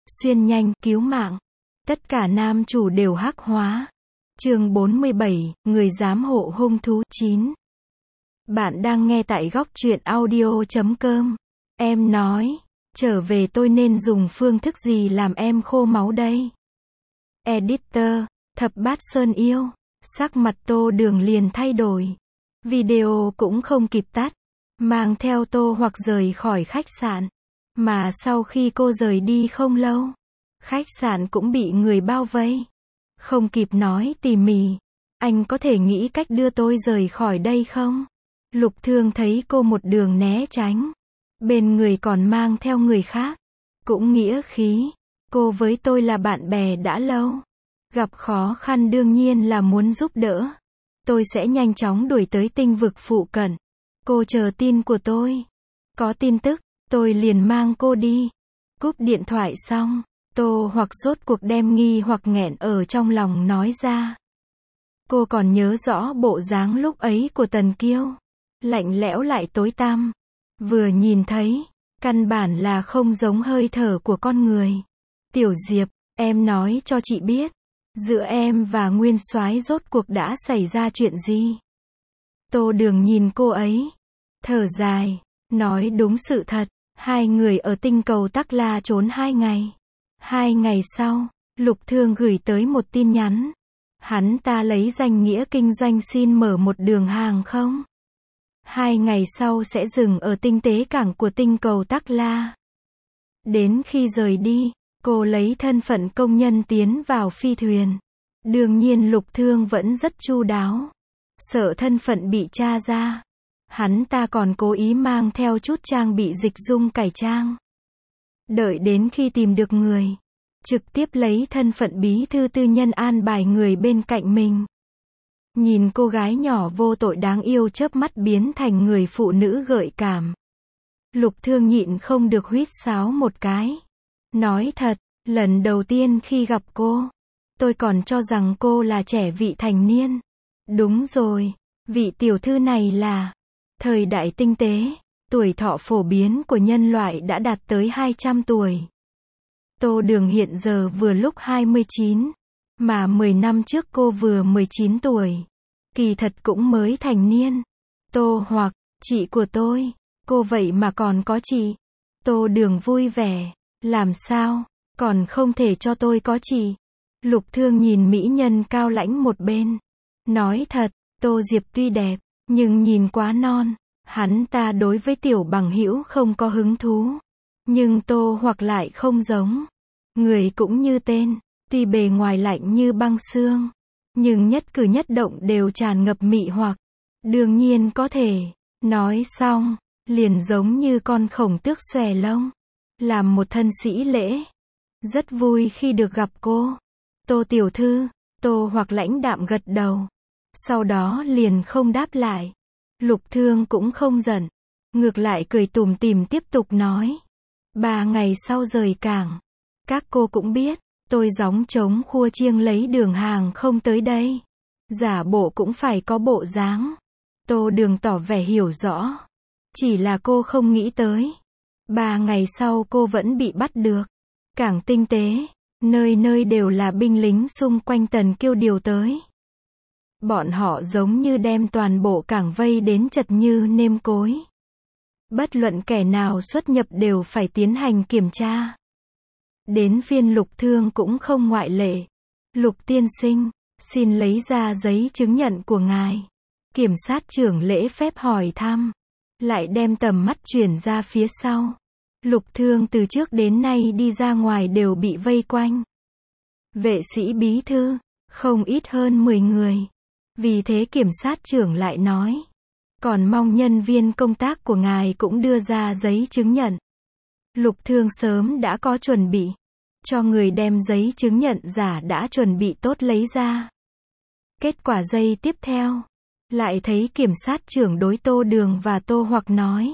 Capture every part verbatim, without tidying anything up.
xuyên nhanh, cứu mạng. Tất cả nam chủ đều hắc hóa. Chương bốn mươi bảy, người giám hộ hung thú chín. Bạn đang nghe tại góc truyện audio chấm com. Em nói, trở về tôi nên dùng phương thức gì làm em khô máu đây? Editor, Thập Bát Sơn yêu. Sắc mặt Tô Đường liền thay đổi. Video cũng không kịp tắt. Mang theo Tô Hoặc rời khỏi khách sạn. Mà sau khi cô rời đi không lâu, khách sạn cũng bị người bao vây. Không kịp nói tỉ mỉ, anh có thể nghĩ cách đưa tôi rời khỏi đây không? Lục Thương thấy cô một đường né tránh, bên người còn mang theo người khác, cũng nghĩa khí. Cô với tôi là bạn bè đã lâu, gặp khó khăn đương nhiên là muốn giúp đỡ. Tôi sẽ nhanh chóng đuổi tới tinh vực phụ cận. Cô chờ tin của tôi. Có tin tức, tôi liền mang cô đi. Cúp điện thoại xong, Tô Hoặc rốt cuộc đem nghi hoặc nghẹn ở trong lòng nói ra. Cô còn nhớ rõ bộ dáng lúc ấy của Tần Kiêu, lạnh lẽo lại tối tăm. Vừa nhìn thấy, căn bản là không giống hơi thở của con người. Tiểu Diệp, em nói cho chị biết, giữa em và Nguyên Soái rốt cuộc đã xảy ra chuyện gì? Tô Đường nhìn cô ấy, thở dài, nói đúng sự thật. Hai người ở tinh cầu Tắc La trốn hai ngày. Hai ngày sau, Lục Thương gửi tới một tin nhắn. Hắn ta lấy danh nghĩa kinh doanh xin mở một đường hàng không. Hai ngày sau sẽ dừng ở tinh tế cảng của tinh cầu Tắc La. Đến khi rời đi, cô lấy thân phận công nhân tiến vào phi thuyền. Đương nhiên Lục Thương vẫn rất chu đáo. Sợ thân phận bị tra ra, hắn ta còn cố ý mang theo chút trang bị dịch dung cải trang. Đợi đến khi tìm được người, trực tiếp lấy thân phận bí thư tư nhân an bài người bên cạnh mình. Nhìn cô gái nhỏ vô tội đáng yêu chớp mắt biến thành người phụ nữ gợi cảm. Lục Thương nhịn không được huýt sáo một cái. Nói thật, lần đầu tiên khi gặp cô, tôi còn cho rằng cô là trẻ vị thành niên. Đúng rồi, vị tiểu thư này là thời đại tinh tế, tuổi thọ phổ biến của nhân loại đã đạt tới hai trăm tuổi. Tô Đường hiện giờ vừa lúc hai mươi chín, mà mười năm trước cô vừa mười chín tuổi. Kỳ thật cũng mới thành niên. Tô Hoặc, chị của tôi, cô vậy mà còn có chị. Tô Đường vui vẻ, làm sao, còn không thể cho tôi có chị. Lục Thương nhìn mỹ nhân cao lãnh một bên. Nói thật, Tô Diệp tuy đẹp, nhưng nhìn quá non. Hắn ta đối với tiểu bằng hữu không có hứng thú. Nhưng Tô Hoặc lại không giống. Người cũng như tên, tuy bề ngoài lạnh như băng xương, nhưng nhất cử nhất động đều tràn ngập mị hoặc. Đương nhiên có thể. Nói xong, liền giống như con khổng tước xòe lông. Làm một thân sĩ lễ. Rất vui khi được gặp cô. Tô tiểu thư. Tô Hoặc lãnh đạm gật đầu. Sau đó liền không đáp lại. Lục Thương cũng không giận. Ngược lại cười tủm tỉm tiếp tục nói. Ba ngày sau rời cảng. Các cô cũng biết, tôi gióng trống khua chiêng lấy đường hàng không tới đây. Giả bộ cũng phải có bộ dáng. Tô Đường tỏ vẻ hiểu rõ. Chỉ là cô không nghĩ tới. Ba ngày sau cô vẫn bị bắt được. Cảng tinh tế, nơi nơi đều là binh lính xung quanh Tần Kiêu điều tới. Bọn họ giống như đem toàn bộ cảng vây đến chật như nêm cối. Bất luận kẻ nào xuất nhập đều phải tiến hành kiểm tra. Đến phiên Lục Thương cũng không ngoại lệ. Lục tiên sinh, xin lấy ra giấy chứng nhận của ngài. Kiểm sát trưởng lễ phép hỏi thăm. Lại đem tầm mắt chuyển ra phía sau. Lục Thương từ trước đến nay đi ra ngoài đều bị vây quanh. Vệ sĩ bí thư, không ít hơn mười người. Vì thế kiểm sát trưởng lại nói. Còn mong nhân viên công tác của ngài cũng đưa ra giấy chứng nhận. Lục Thương sớm đã có chuẩn bị. Cho người đem giấy chứng nhận giả đã chuẩn bị tốt lấy ra. Kết quả giây tiếp theo. Lại thấy kiểm sát trưởng đối Tô Đường và Tô Hoặc nói.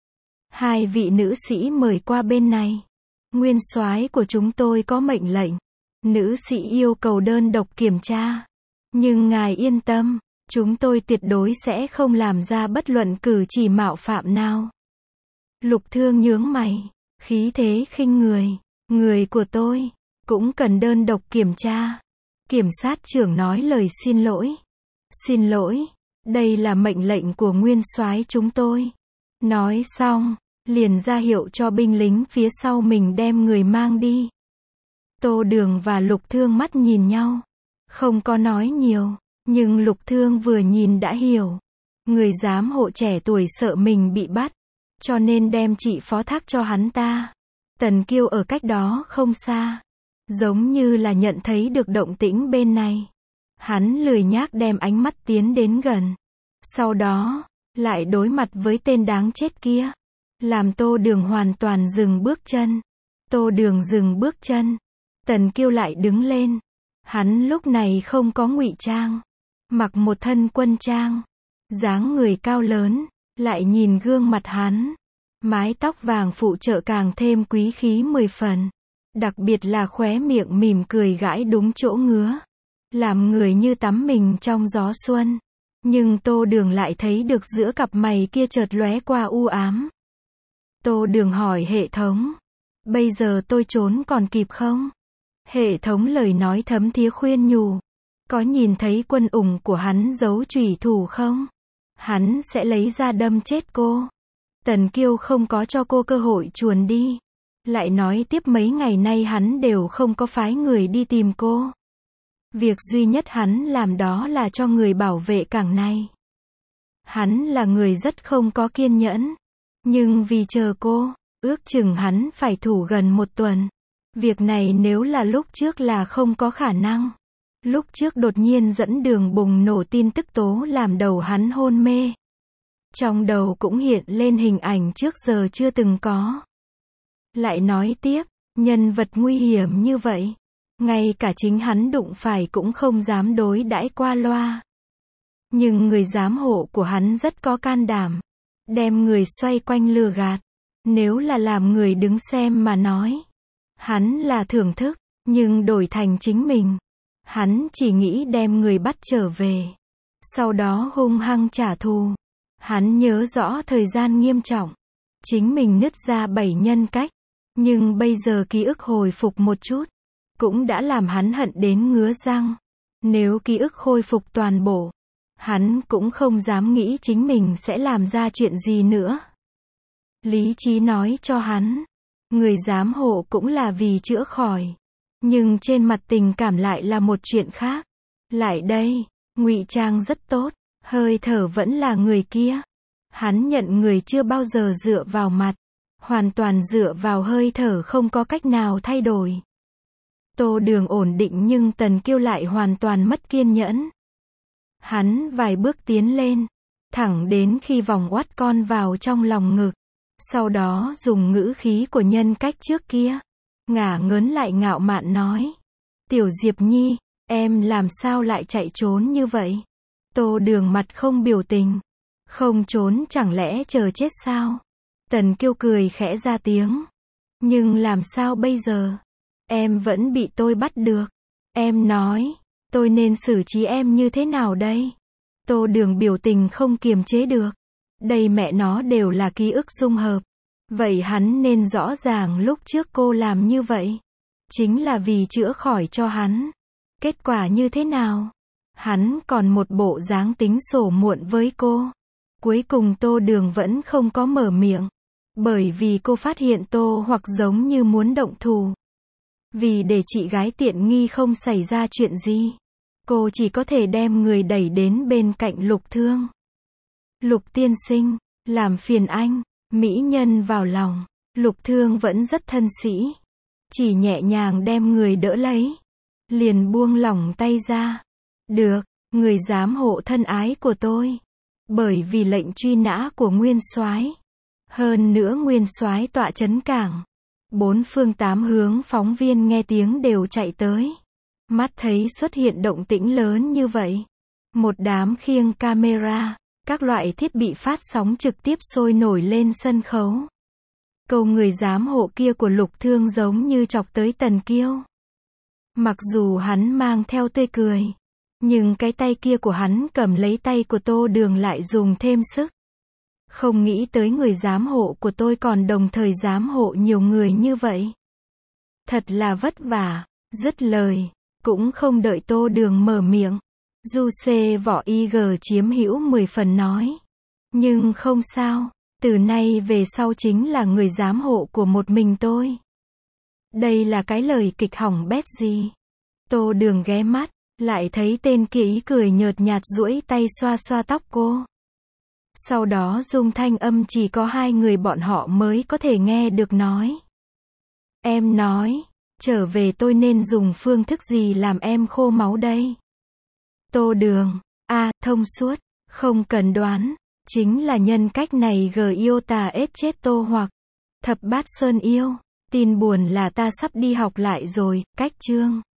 Hai vị nữ sĩ mời qua bên này. Nguyên soái của chúng tôi có mệnh lệnh. Nữ sĩ yêu cầu đơn độc kiểm tra. Nhưng ngài yên tâm, chúng tôi tuyệt đối sẽ không làm ra bất luận cử chỉ mạo phạm nào. Lục Thương nhướng mày, khí thế khinh người. Người của tôi cũng cần đơn độc kiểm tra. Kiểm sát trưởng nói lời xin lỗi. Xin lỗi, đây là mệnh lệnh của nguyên soái chúng tôi. Nói xong, liền ra hiệu cho binh lính phía sau mình đem người mang đi. Tô Đường và Lục Thương mắt nhìn nhau, không có nói nhiều, nhưng Lục Thương vừa nhìn đã hiểu. Người giám hộ trẻ tuổi sợ mình bị bắt, cho nên đem chị phó thác cho hắn ta. Tần Kiêu ở cách đó không xa, giống như là nhận thấy được động tĩnh bên này. Hắn lười nhác đem ánh mắt tiến đến gần. Sau đó, lại đối mặt với tên đáng chết kia. Làm Tô Đường hoàn toàn dừng bước chân. Tô Đường dừng bước chân. Tần Kiêu lại đứng lên. Hắn lúc này không có ngụy trang. Mặc một thân quân trang. Dáng người cao lớn. Lại nhìn gương mặt hắn. Mái tóc vàng phụ trợ càng thêm quý khí mười phần. Đặc biệt là khóe miệng mỉm cười gãi đúng chỗ ngứa. Làm người như tắm mình trong gió xuân. Nhưng Tô Đường lại thấy được giữa cặp mày kia chợt lóe qua u ám. Tô Đường hỏi hệ thống. Bây giờ tôi trốn còn kịp không? Hệ thống lời nói thấm thía khuyên nhủ. Có nhìn thấy quân ủng của hắn giấu chủy thủ không? Hắn sẽ lấy ra đâm chết cô. Tần Kiêu không có cho cô cơ hội chuồn đi. Lại nói tiếp mấy ngày nay hắn đều không có phái người đi tìm cô. Việc duy nhất hắn làm đó là cho người bảo vệ cảng này. Hắn là người rất không có kiên nhẫn. Nhưng vì chờ cô, ước chừng hắn phải thủ gần một tuần. Việc này nếu là lúc trước là không có khả năng. Lúc trước đột nhiên dẫn đường bùng nổ tin tức tố làm đầu hắn hôn mê. Trong đầu cũng hiện lên hình ảnh trước giờ chưa từng có. Lại nói tiếp, nhân vật nguy hiểm như vậy. Ngay cả chính hắn đụng phải cũng không dám đối đãi qua loa. Nhưng người giám hộ của hắn rất có can đảm. Đem người xoay quanh lừa gạt. Nếu là làm người đứng xem mà nói. Hắn là thưởng thức, nhưng đổi thành chính mình. Hắn chỉ nghĩ đem người bắt trở về. Sau đó hung hăng trả thù. Hắn nhớ rõ thời gian nghiêm trọng. Chính mình nứt ra bảy nhân cách. Nhưng bây giờ ký ức hồi phục một chút. Cũng đã làm hắn hận đến ngứa răng. Nếu ký ức khôi phục toàn bộ. Hắn cũng không dám nghĩ chính mình sẽ làm ra chuyện gì nữa. Lý trí nói cho hắn. Người giám hộ cũng là vì chữa khỏi. Nhưng trên mặt tình cảm lại là một chuyện khác. Lại đây, ngụy trang rất tốt. Hơi thở vẫn là người kia. Hắn nhận người chưa bao giờ dựa vào mặt. Hoàn toàn dựa vào hơi thở không có cách nào thay đổi. Tô Đường ổn định nhưng Tần Kiêu lại hoàn toàn mất kiên nhẫn. Hắn vài bước tiến lên. Thẳng đến khi vòng oát con vào trong lòng ngực. Sau đó dùng ngữ khí của nhân cách trước kia. Ngả ngớn lại ngạo mạn nói. Tiểu Diệp Nhi, em làm sao lại chạy trốn như vậy? Tô Đường mặt không biểu tình. Không trốn chẳng lẽ chờ chết sao? Tần Kiêu cười khẽ ra tiếng. Nhưng làm sao bây giờ? Em vẫn bị tôi bắt được. Em nói, tôi nên xử trí em như thế nào đây? Tô Đường biểu tình không kiềm chế được. Đây mẹ nó đều là ký ức dung hợp. Vậy hắn nên rõ ràng lúc trước cô làm như vậy. Chính là vì chữa khỏi cho hắn. Kết quả như thế nào? Hắn còn một bộ dáng tính sổ muộn với cô. Cuối cùng Tô Đường vẫn không có mở miệng. Bởi vì cô phát hiện Tô hoặc giống như muốn động thủ. Vì để chị gái tiện nghi không xảy ra chuyện gì. Cô chỉ có thể đem người đẩy đến bên cạnh Lục Thương. Lục tiên sinh, làm phiền anh. Mỹ nhân vào lòng. Lục Thương vẫn rất thân sĩ. Chỉ nhẹ nhàng đem người đỡ lấy. Liền buông lỏng tay ra. Được, người giám hộ thân ái của tôi. Bởi vì lệnh truy nã của nguyên soái. Hơn nữa nguyên soái tọa trấn cảng. Bốn phương tám hướng phóng viên nghe tiếng đều chạy tới. Mắt thấy xuất hiện động tĩnh lớn như vậy. Một đám khiêng camera, các loại thiết bị phát sóng trực tiếp sôi nổi lên sân khấu. Câu người giám hộ kia của Lục Thương giống như chọc tới Tần Kiêu. Mặc dù hắn mang theo tươi cười. Nhưng cái tay kia của hắn cầm lấy tay của Tô Đường lại dùng thêm sức. Không nghĩ tới người giám hộ của tôi còn đồng thời giám hộ nhiều người như vậy. Thật là vất vả. Dứt lời, cũng không đợi Tô Đường mở miệng. Du xê võ y gờ chiếm hữu mười phần nói. Nhưng không sao, từ nay về sau chính là người giám hộ của một mình tôi. Đây là cái lời kịch hỏng bét gì? Tô Đường ghé mắt, lại thấy tên kia ý cười nhợt nhạt duỗi tay xoa xoa tóc cô. Sau đó dùng thanh âm chỉ có hai người bọn họ mới có thể nghe được nói. Em nói, trở về tôi nên dùng phương thức gì làm em khô máu đây? Tô Đường, a à, thông suốt, không cần đoán, chính là nhân cách này gờ yêu tà ết chết tô hoặc. Thập bát sơn yêu, tin buồn là ta sắp đi học lại rồi, cách chương.